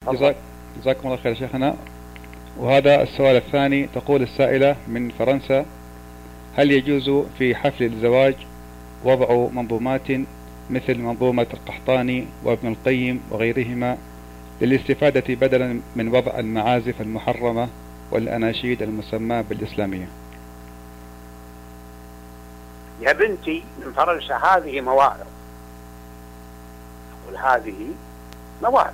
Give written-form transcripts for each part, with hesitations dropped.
جزاكم الله خير شيخنا. وهذا السؤال الثاني، تقول السائلة من فرنسا: هل يجوز في حفل الزواج وضع منظومات مثل منظومة القحطاني وابن القيم وغيرهما للاستفادة بدلا من وضع المعازف المحرمة والأناشيد المسماة بالإسلامية؟ يا بنتي من فرنسا، هذه مواعظ، أقول هذه مواعظ.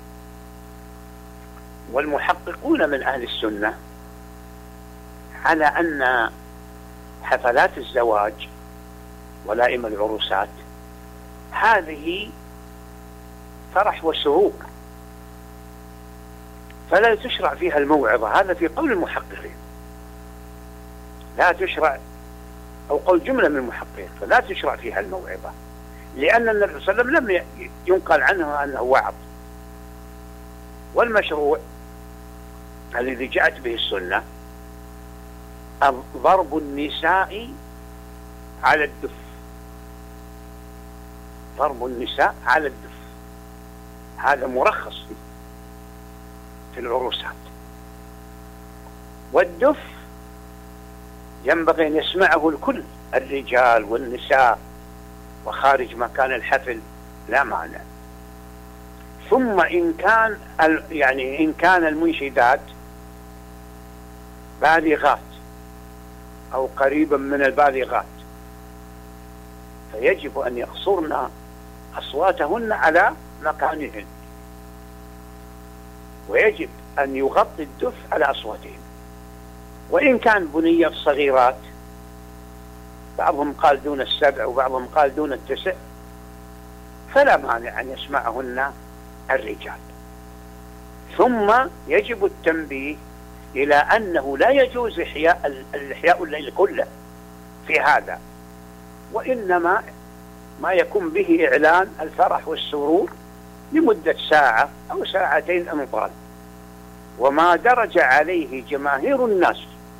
والمحققون من أهل السنة على أن حفلات الزواج ولائم العروسات هذه فرح وسرور، فلا تشرع فيها الموعظة. هذا في قول المحققين، لا تشرع، أو قول جملة من المحققين، فلا تشرع فيها الموعظة، لأن النبي صلى الله عليه وسلم لم ينقل عنه أنه وعظ. والمشروع الذي جاءت به السنة ضرب النساء على الدف، ضرب النساء على الدف، هذا مرخص في العروسات. والدف ينبغي أن يسمعه الكل، الرجال والنساء، وخارج مكان الحفل لا مانع. ثم إن كان المنشدات بالغات أو قريبا من البالغات، فيجب أن يقصرن أصواتهن على مكانهن، ويجب أن يغطي الدف على أصواتهن. وإن كان بنيات صغيرات، بعضهم قال دون 7 وبعضهم قال دون 9، فلا مانع أن يسمعهن الرجال. ثم يجب التنبيه إلى أنه لا يجوز إحياء الليل كله في هذا، وإنما ما يكون به إعلان الفرح والسرور لمدة ساعة أو ساعتين أمطال. وما درج عليه جماهير الناس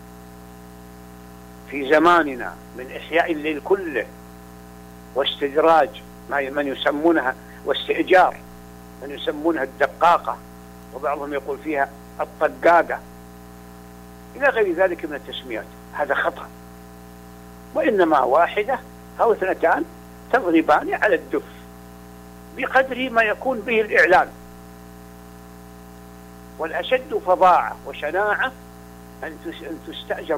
في زماننا من إحياء الليل كله واستدراج من يسمونها، واستئجار من يسمونها الدقاقة، وبعضهم يقول فيها الطقاقة، إلى غير ذلك من التسميات، هذا خطأ. وإنما واحدة أو 2 تضربان على الدف بقدر ما يكون به الإعلان. والأشد فظاعة وشناعة أن تستأجر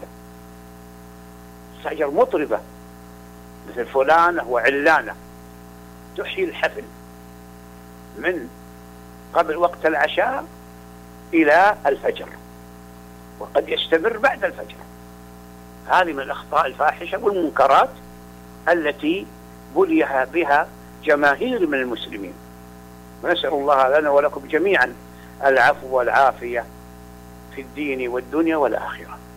مطربة مثل فلانة وعلانة تحيي الحفل من قبل وقت العشاء إلى الفجر، وقد يستمر بعد الفجر. هذه من الأخطاء الفاحشة والمنكرات التي بلي بها جماهير من المسلمين. ونسأل الله لنا ولكم جميعا العفو والعافية في الدين والدنيا والآخرة.